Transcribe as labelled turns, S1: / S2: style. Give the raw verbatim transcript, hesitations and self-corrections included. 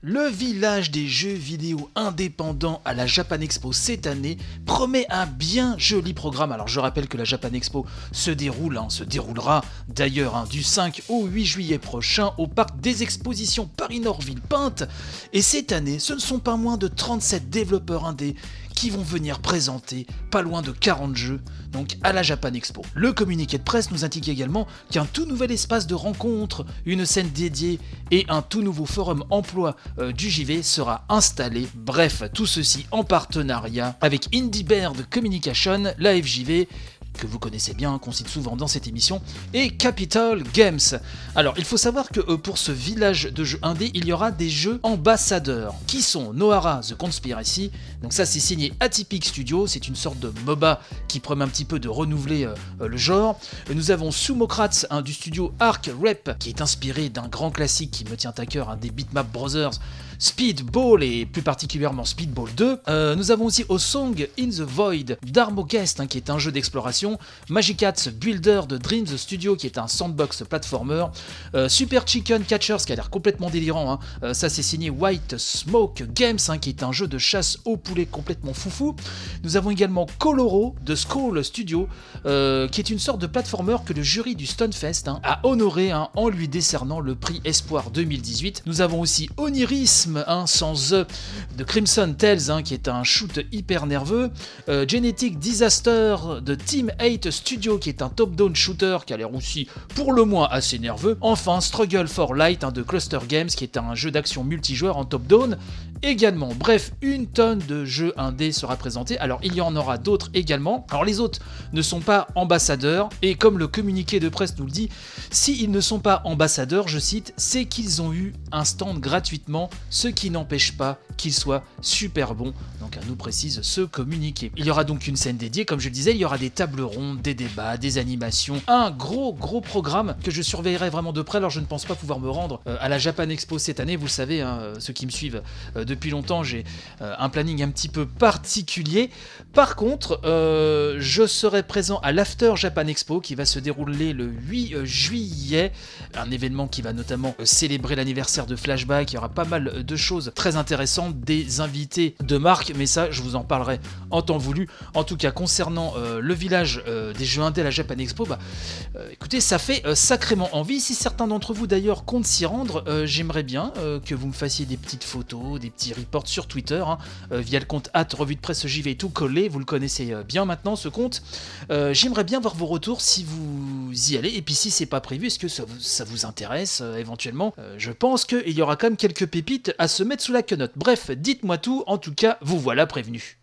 S1: Le village des jeux vidéo indépendants à la Japan Expo cette année promet un bien joli programme. Alors je rappelle que la Japan Expo se déroule, hein, se déroulera d'ailleurs hein, du cinq au huit juillet prochain au parc des expositions Paris-Nord Villepinte. Et cette année, ce ne sont pas moins de trente-sept développeurs indés qui vont venir présenter pas loin de quarante jeux donc à la Japan Expo. Le communiqué de presse nous indique également qu'un tout nouvel espace de rencontre, une scène dédiée et un tout nouveau forum emploi euh, du J V sera installé. Bref, tout ceci en partenariat avec Indie Bird Communication, la F J V, que vous connaissez bien, qu'on cite souvent dans cette émission, et Capital Games. Alors, il faut savoir que euh, pour ce village de jeux indés, il y aura des jeux ambassadeurs, qui sont Nohara The Conspiracy, donc ça c'est signé Atypic Studio, c'est une sorte de MOBA qui promet un petit peu de renouveler euh, le genre. Nous avons Sumokrats, hein, du studio Arc Rep, qui est inspiré d'un grand classique qui me tient à cœur, hein, des Bitmap Brothers, Speedball et plus particulièrement Speedball deux. Euh, nous avons aussi O Song in the Void d'Armogest, hein, qui est un jeu d'exploration, Magicats Builder de Dreams Studio, qui est un sandbox platformer, euh, Super Chicken Catchers, qui a l'air complètement délirant, hein. euh, ça c'est signé White Smoke Games, hein, qui est un jeu de chasse au poulet complètement foufou. Nous avons également Coloro de Skull Studio, euh, qui est une sorte de platformer que le jury du Stunfest hein, a honoré hein, en lui décernant le prix Espoir deux mille dix-huit. Nous avons aussi Onirism, hein, sans E, de Crimson Tales, hein, qui est un shoot hyper nerveux, euh, Genetic Disaster de Team eight Studio, qui est un top-down shooter qui a l'air aussi pour le moins assez nerveux. Enfin, Struggle for Light hein, de Cluster Games, qui est un jeu d'action multijoueur en top-down également. Bref, une tonne de jeux indés sera présenté. Alors, il y en aura d'autres également. Alors, les autres ne sont pas ambassadeurs, et comme le communiqué de presse nous le dit, s'ils ne sont pas ambassadeurs, je cite, c'est qu'ils ont eu un stand gratuitement, ce qui n'empêche pas qu'ils soient super bons. Donc, elle nous précise ce communiqué. Il y aura donc une scène dédiée, comme je le disais, il y aura des tables rondes, des débats, des animations, un gros gros programme que je surveillerai vraiment de près. Alors, je ne pense pas pouvoir me rendre euh, à la Japan Expo cette année, vous le savez, hein, ceux qui me suivent euh, depuis longtemps, j'ai euh, un planning un petit peu particulier. Par contre, euh, je serai présent à l'After Japan Expo qui va se dérouler le huit juillet, un événement qui va notamment euh, célébrer l'anniversaire de Flashback. Il y aura pas mal de choses très intéressantes, des invités de marque, mais ça, je vous en parlerai en temps voulu. En tout cas, concernant euh, le village euh, des jeux indés à la Japan Expo, bah, euh, écoutez, ça fait euh, sacrément envie. Si certains d'entre vous d'ailleurs comptent s'y rendre, euh, j'aimerais bien euh, que vous me fassiez des petites photos, des petits reports sur Twitter, hein, euh, via le compte at revue de presse J V tout collé, vous le connaissez euh, bien maintenant ce compte. Euh, j'aimerais bien voir vos retours si vous y allez, et puis si c'est pas prévu, est-ce que ça, ça vous intéresse euh, éventuellement. euh, Je pense qu'il y aura quand même quelques pépites à se mettre sous la quenotte. Bref, dites-moi tout, en tout cas, vous voilà prévenu.